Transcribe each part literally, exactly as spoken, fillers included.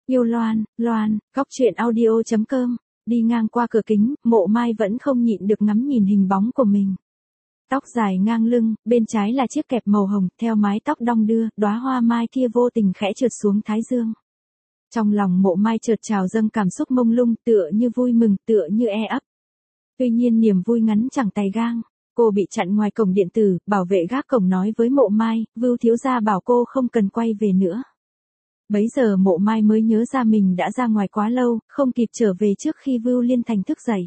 Yêu Loan, Loan, góc truyện audio chấm com. Đi ngang qua cửa kính, Mộ Mai vẫn không nhịn được ngắm nhìn hình bóng của mình. Tóc dài ngang lưng, bên trái là chiếc kẹp màu hồng, theo mái tóc đong đưa, đóa hoa mai kia vô tình khẽ trượt xuống thái dương. Trong lòng Mộ Mai chợt trào dâng cảm xúc mông lung, tựa như vui mừng, tựa như e ấp. Tuy nhiên niềm vui ngắn chẳng tày gang. Cô bị chặn ngoài cổng điện tử, bảo vệ gác cổng nói với Mộ Mai, Vưu thiếu gia bảo cô không cần quay về nữa. Bấy giờ Mộ Mai mới nhớ ra mình đã ra ngoài quá lâu, không kịp trở về trước khi Vưu Liên Thành thức dậy.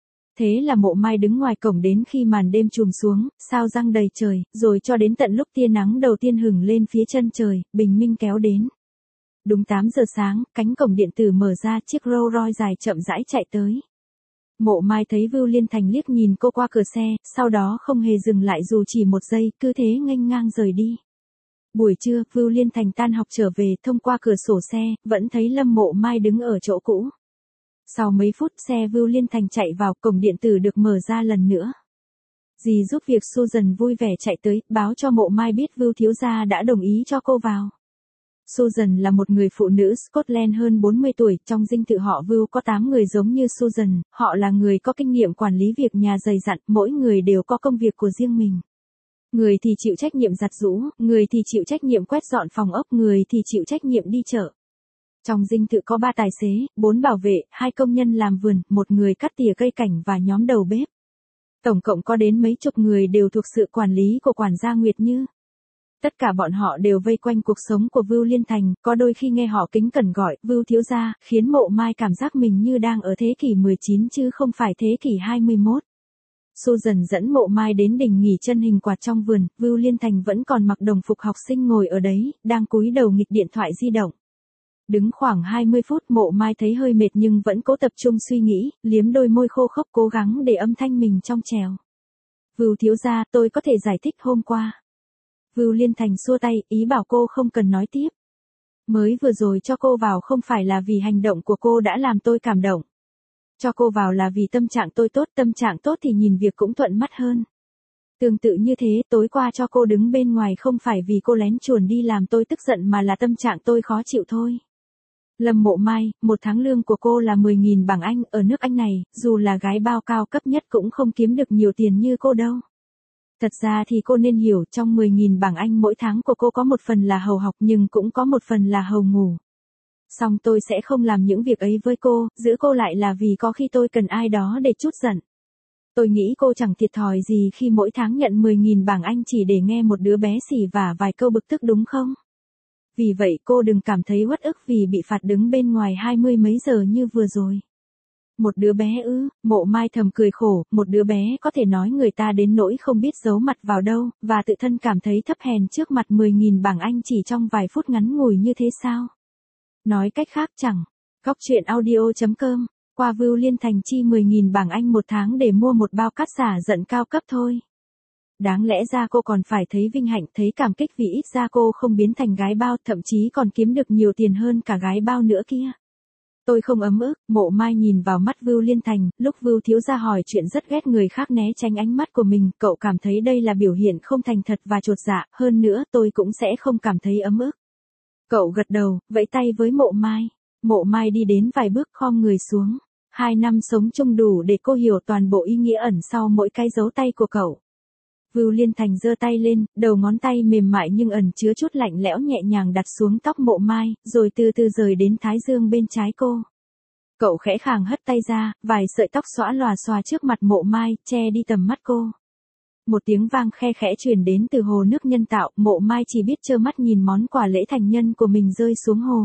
Thế là Mộ Mai đứng ngoài cổng đến khi màn đêm trùm xuống, sao răng đầy trời, rồi cho đến tận lúc tia nắng đầu tiên hửng lên phía chân trời, bình minh kéo đến. Đúng tám giờ sáng, cánh cổng điện tử mở ra, chiếc Rolls Royce dài chậm rãi chạy tới. Mộ Mai thấy Vưu Liên Thành liếc nhìn cô qua cửa xe, sau đó không hề dừng lại dù chỉ một giây, cứ thế nghênh ngang rời đi. Buổi trưa, Vưu Liên Thành tan học trở về, thông qua cửa sổ xe, vẫn thấy Lâm Mộ Mai đứng ở chỗ cũ. Sau mấy phút, xe Vưu Liên Thành chạy vào, cổng điện tử được mở ra lần nữa. Dì giúp việc Susan vui vẻ chạy tới, báo cho Mộ Mai biết Vưu thiếu gia đã đồng ý cho cô vào. Susan là một người phụ nữ Scotland hơn bốn mươi tuổi, trong dinh thự họ Vưu có tám người giống như Susan, họ là người có kinh nghiệm quản lý việc nhà dày dặn, mỗi người đều có công việc của riêng mình. Người thì chịu trách nhiệm giặt giũ, người thì chịu trách nhiệm quét dọn phòng ốc, người thì chịu trách nhiệm đi chợ. Trong dinh thự có ba tài xế, bốn bảo vệ, hai công nhân làm vườn, một người cắt tỉa cây cảnh và nhóm đầu bếp. Tổng cộng có đến mấy chục người đều thuộc sự quản lý của quản gia Nguyệt Như. Tất cả bọn họ đều vây quanh cuộc sống của Vưu Liên Thành, có đôi khi nghe họ kính cẩn gọi Vưu thiếu gia, khiến Mộ Mai cảm giác mình như đang ở thế kỷ mười chín chứ không phải thế kỷ hai mươi mốt. Susan dẫn Mộ Mai đến đỉnh nghỉ chân hình quạt trong vườn, Vưu Liên Thành vẫn còn mặc đồng phục học sinh ngồi ở đấy, đang cúi đầu nghịch điện thoại di động. Đứng khoảng hai mươi phút, Mộ Mai thấy hơi mệt nhưng vẫn cố tập trung suy nghĩ, liếm đôi môi khô khốc cố gắng để âm thanh mình trong trèo. Vưu thiếu gia, tôi có thể giải thích hôm qua. Vưu Liên Thành xua tay, ý bảo cô không cần nói tiếp. Mới vừa rồi cho cô vào không phải là vì hành động của cô đã làm tôi cảm động. Cho cô vào là vì tâm trạng tôi tốt, tâm trạng tốt thì nhìn việc cũng thuận mắt hơn. Tương tự như thế, tối qua cho cô đứng bên ngoài không phải vì cô lén chuồn đi làm tôi tức giận mà là tâm trạng tôi khó chịu thôi. Lâm Mộ Mai, một tháng lương của cô là mười nghìn bảng Anh, ở nước Anh này, dù là gái bao cao cấp nhất cũng không kiếm được nhiều tiền như cô đâu. Thật ra thì cô nên hiểu, trong mười nghìn bảng Anh mỗi tháng của cô có một phần là hầu học nhưng cũng có một phần là hầu ngủ. Xong tôi sẽ không làm những việc ấy với cô, giữ cô lại là vì có khi tôi cần ai đó để trút giận. Tôi nghĩ cô chẳng thiệt thòi gì khi mỗi tháng nhận mười nghìn bảng Anh chỉ để nghe một đứa bé xỉ vả vài câu bực tức đúng không? Vì vậy cô đừng cảm thấy uất ức vì bị phạt đứng bên ngoài hai mươi mấy giờ như vừa rồi. Một đứa bé ư, Mộ Mai thầm cười khổ, một đứa bé có thể nói người ta đến nỗi không biết giấu mặt vào đâu, và tự thân cảm thấy thấp hèn trước mặt mười nghìn bảng Anh chỉ trong vài phút ngắn ngủi như thế sao? Nói cách khác chẳng. Góc truyện audio chấm com, qua Vưu Liên Thành chi mười nghìn bảng Anh một tháng để mua một bao cát xả giận cao cấp thôi. Đáng lẽ ra cô còn phải thấy vinh hạnh, thấy cảm kích vì ít ra cô không biến thành gái bao, thậm chí còn kiếm được nhiều tiền hơn cả gái bao nữa kia. Tôi không ấm ức, Mộ Mai nhìn vào mắt Vưu Liên Thành, lúc Vưu thiếu gia hỏi chuyện rất ghét người khác né tránh ánh mắt của mình, cậu cảm thấy đây là biểu hiện không thành thật và chột dạ, hơn nữa tôi cũng sẽ không cảm thấy ấm ức. Cậu gật đầu, vẫy tay với Mộ Mai. Mộ Mai đi đến vài bước khom người xuống. Hai năm sống chung đủ để cô hiểu toàn bộ ý nghĩa ẩn sau mỗi cái dấu tay của cậu. Vưu Liên Thành giơ tay lên, đầu ngón tay mềm mại nhưng ẩn chứa chút lạnh lẽo nhẹ nhàng đặt xuống tóc Mộ Mai, rồi từ từ rời đến thái dương bên trái cô. Cậu khẽ khàng hất tay ra, vài sợi tóc xõa lòa xòa trước mặt Mộ Mai, che đi tầm mắt cô. Một tiếng vang khe khẽ truyền đến từ hồ nước nhân tạo, Mộ Mai chỉ biết trơ mắt nhìn món quà lễ thành nhân của mình rơi xuống hồ.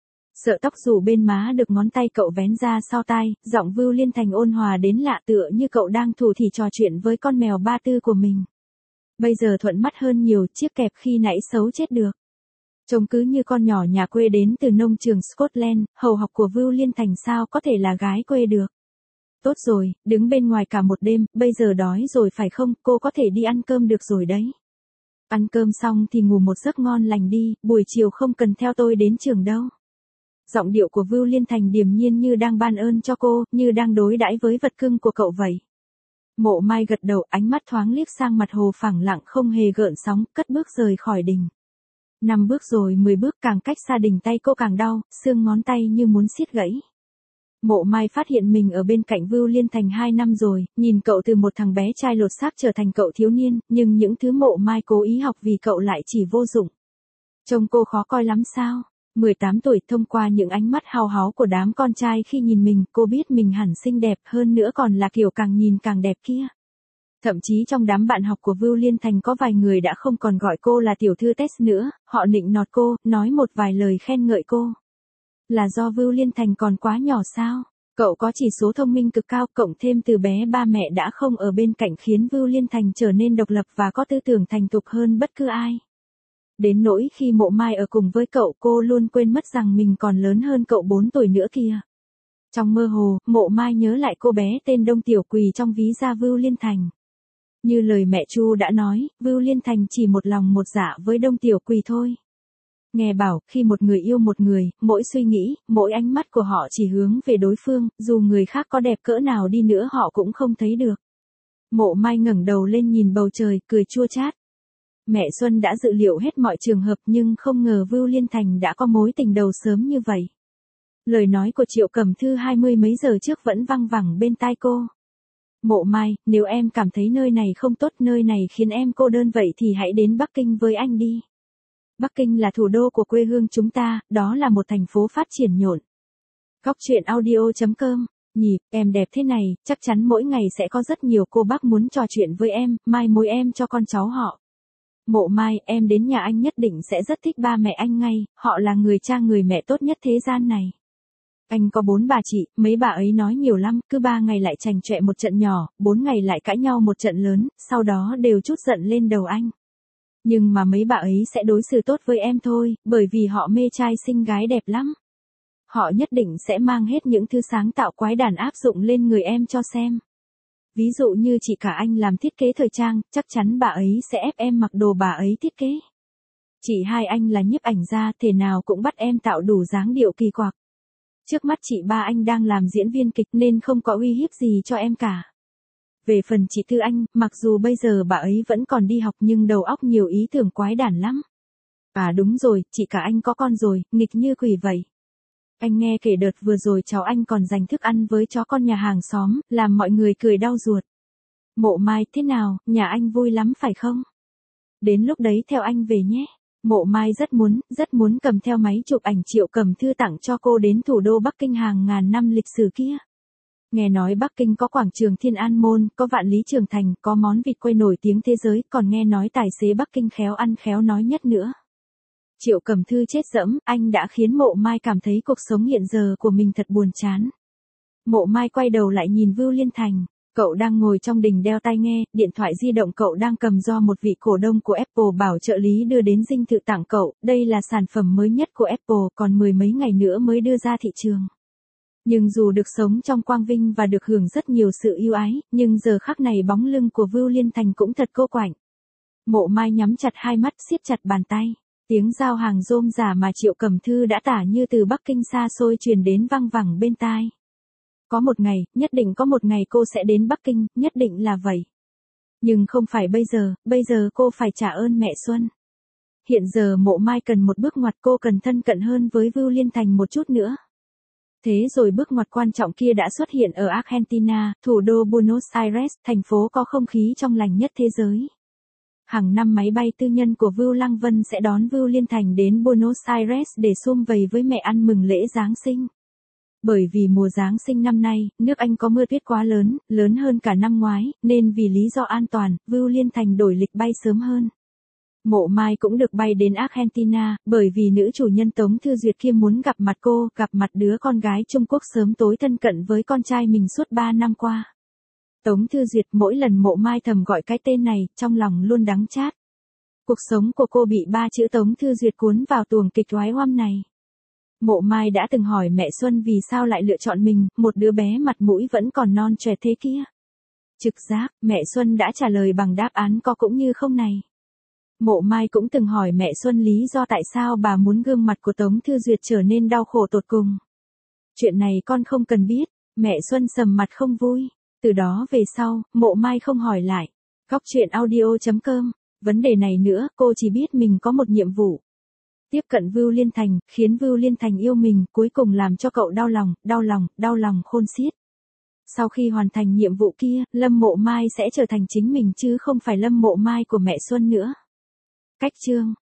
Sợ tóc rủ bên má được ngón tay cậu vén ra sau tai, giọng Vưu Liên Thành ôn hòa đến lạ tựa như cậu đang thủ thỉ trò chuyện với con mèo ba tư của mình. Bây giờ thuận mắt hơn nhiều, chiếc kẹp khi nãy xấu chết được. Trông cứ như con nhỏ nhà quê đến từ nông trường Scotland, hầu học của Vưu Liên Thành sao có thể là gái quê được. Tốt rồi, đứng bên ngoài cả một đêm, bây giờ đói rồi phải không, cô có thể đi ăn cơm được rồi đấy. Ăn cơm xong thì ngủ một giấc ngon lành đi, buổi chiều không cần theo tôi đến trường đâu. Giọng điệu của Vưu Liên Thành điềm nhiên như đang ban ơn cho cô, như đang đối đãi với vật cưng của cậu vậy. Mộ Mai gật đầu, ánh mắt thoáng liếc sang mặt hồ phẳng lặng không hề gợn sóng, cất bước rời khỏi đình. Năm bước rồi mười bước, càng cách xa đỉnh tay cô càng đau, xương ngón tay như muốn xiết gãy. Mộ Mai phát hiện mình ở bên cạnh Vưu Liên Thành hai năm rồi, nhìn cậu từ một thằng bé trai lột xác trở thành cậu thiếu niên, nhưng những thứ Mộ Mai cố ý học vì cậu lại chỉ vô dụng. Trông cô khó coi lắm sao? mười tám tuổi, thông qua những ánh mắt hao háo của đám con trai khi nhìn mình, cô biết mình hẳn xinh đẹp, hơn nữa còn là kiểu càng nhìn càng đẹp kia. Thậm chí trong đám bạn học của Vưu Liên Thành có vài người đã không còn gọi cô là tiểu thư Tess nữa, họ nịnh nọt cô, nói một vài lời khen ngợi cô. Là do Vưu Liên Thành còn quá nhỏ sao? Cậu có chỉ số thông minh cực cao, cộng thêm từ bé ba mẹ đã không ở bên cạnh khiến Vưu Liên Thành trở nên độc lập và có tư tưởng thành thục hơn bất cứ ai. Đến nỗi khi Mộ Mai ở cùng với cậu, cô luôn quên mất rằng mình còn lớn hơn cậu bốn tuổi nữa kìa. Trong mơ hồ, Mộ Mai nhớ lại cô bé tên Đông Tiểu Quỳ trong ví da Vưu Liên Thành. Như lời mẹ Chu đã nói, Vưu Liên Thành chỉ một lòng một dạ với Đông Tiểu Quỳ thôi. Nghe bảo, khi một người yêu một người, mỗi suy nghĩ, mỗi ánh mắt của họ chỉ hướng về đối phương, dù người khác có đẹp cỡ nào đi nữa họ cũng không thấy được. Mộ Mai ngẩng đầu lên nhìn bầu trời, cười chua chát. Mẹ Xuân đã dự liệu hết mọi trường hợp nhưng không ngờ Vưu Liên Thành đã có mối tình đầu sớm như vậy. Lời nói của Triệu Cẩm Thư hai mươi mấy giờ trước vẫn văng vẳng bên tai cô. Mộ Mai, nếu em cảm thấy nơi này không tốt, nơi này khiến em cô đơn vậy thì hãy đến Bắc Kinh với anh đi. Bắc Kinh là thủ đô của quê hương chúng ta, đó là một thành phố phát triển nhộn. Góc truyện audio chấm com, nhịp, em đẹp thế này, chắc chắn mỗi ngày sẽ có rất nhiều cô bác muốn trò chuyện với em, mai mối em cho con cháu họ. Mộ Mai, em đến nhà anh nhất định sẽ rất thích ba mẹ anh ngay, họ là người cha người mẹ tốt nhất thế gian này. Anh có bốn bà chị, mấy bà ấy nói nhiều lắm, cứ ba ngày lại chành chọe một trận nhỏ, bốn ngày lại cãi nhau một trận lớn, sau đó đều trút giận lên đầu anh. Nhưng mà mấy bà ấy sẽ đối xử tốt với em thôi, bởi vì họ mê trai xinh gái đẹp lắm. Họ nhất định sẽ mang hết những thứ sáng tạo quái đản áp dụng lên người em cho xem. Ví dụ như chị cả anh làm thiết kế thời trang, chắc chắn bà ấy sẽ ép em mặc đồ bà ấy thiết kế. Chị hai anh là nhiếp ảnh gia, thể nào cũng bắt em tạo đủ dáng điệu kỳ quặc. Trước mắt chị ba anh đang làm diễn viên kịch nên không có uy hiếp gì cho em cả. Về phần chị Thư Anh, mặc dù bây giờ bà ấy vẫn còn đi học nhưng đầu óc nhiều ý tưởng quái đản lắm. À đúng rồi, chị cả anh có con rồi, nghịch như quỷ vậy. Anh nghe kể đợt vừa rồi cháu anh còn dành thức ăn với chó con nhà hàng xóm, làm mọi người cười đau ruột. Mộ Mai, thế nào, nhà anh vui lắm phải không? Đến lúc đấy theo anh về nhé. Mộ Mai rất muốn, rất muốn cầm theo máy chụp ảnh Triệu Cẩm Thư tặng cho cô đến thủ đô Bắc Kinh hàng ngàn năm lịch sử kia. Nghe nói Bắc Kinh có quảng trường Thiên An Môn, có vạn lý trường thành, có món vịt quay nổi tiếng thế giới, còn nghe nói tài xế Bắc Kinh khéo ăn khéo nói nhất nữa. Triệu Cẩm Thư chết dẫm, anh đã khiến Mộ Mai cảm thấy cuộc sống hiện giờ của mình thật buồn chán. Mộ Mai quay đầu lại nhìn Vưu Liên Thành, cậu đang ngồi trong đình đeo tai nghe, điện thoại di động cậu đang cầm do một vị cổ đông của Apple bảo trợ lý đưa đến dinh thự tặng cậu, đây là sản phẩm mới nhất của Apple, còn mười mấy ngày nữa mới đưa ra thị trường. Nhưng dù được sống trong quang vinh và được hưởng rất nhiều sự ưu ái, nhưng giờ khắc này bóng lưng của Vưu Liên Thành cũng thật cô quạnh. Mộ Mai nhắm chặt hai mắt, siết chặt bàn tay. Tiếng giao hàng rôm rả mà Triệu Cẩm Thư đã tả như từ Bắc Kinh xa xôi truyền đến văng vẳng bên tai. Có một ngày, nhất định có một ngày cô sẽ đến Bắc Kinh, nhất định là vậy. Nhưng không phải bây giờ, bây giờ cô phải trả ơn mẹ Xuân. Hiện giờ Mộ Mai cần một bước ngoặt, cô cần thân cận hơn với Vưu Liên Thành một chút nữa. Thế rồi bước ngoặt quan trọng kia đã xuất hiện ở Argentina, thủ đô Buenos Aires, thành phố có không khí trong lành nhất thế giới. Hàng năm máy bay tư nhân của Vưu Lăng Vân sẽ đón Vưu Liên Thành đến Buenos Aires để sum vầy với mẹ ăn mừng lễ Giáng sinh. Bởi vì mùa Giáng sinh năm nay, nước Anh có mưa tuyết quá lớn, lớn hơn cả năm ngoái, nên vì lý do an toàn, Vưu Liên Thành đổi lịch bay sớm hơn. Mộ Mai cũng được bay đến Argentina, bởi vì nữ chủ nhân Tống Thư Duyệt kia muốn gặp mặt cô, gặp mặt đứa con gái Trung Quốc sớm tối thân cận với con trai mình suốt ba năm qua. Tống Thư Duyệt, mỗi lần Mộ Mai thầm gọi cái tên này, trong lòng luôn đắng chát. Cuộc sống của cô bị ba chữ Tống Thư Duyệt cuốn vào tuồng kịch oái oăm này. Mộ Mai đã từng hỏi mẹ Xuân vì sao lại lựa chọn mình, một đứa bé mặt mũi vẫn còn non trẻ thế kia. Trực giác, mẹ Xuân đã trả lời bằng đáp án có cũng như không này. Mộ Mai cũng từng hỏi mẹ Xuân lý do tại sao bà muốn gương mặt của Tống Thư Duyệt trở nên đau khổ tột cùng. Chuyện này con không cần biết, mẹ Xuân sầm mặt không vui. Từ đó về sau, Mộ Mai không hỏi lại. Góc truyện audio chấm com, vấn đề này nữa, cô chỉ biết mình có một nhiệm vụ. Tiếp cận Vưu Liên Thành, khiến Vưu Liên Thành yêu mình, cuối cùng làm cho cậu đau lòng, đau lòng, đau lòng khôn xiết. Sau khi hoàn thành nhiệm vụ kia, Lâm Mộ Mai sẽ trở thành chính mình chứ không phải Lâm Mộ Mai của mẹ Xuân nữa. Cách chương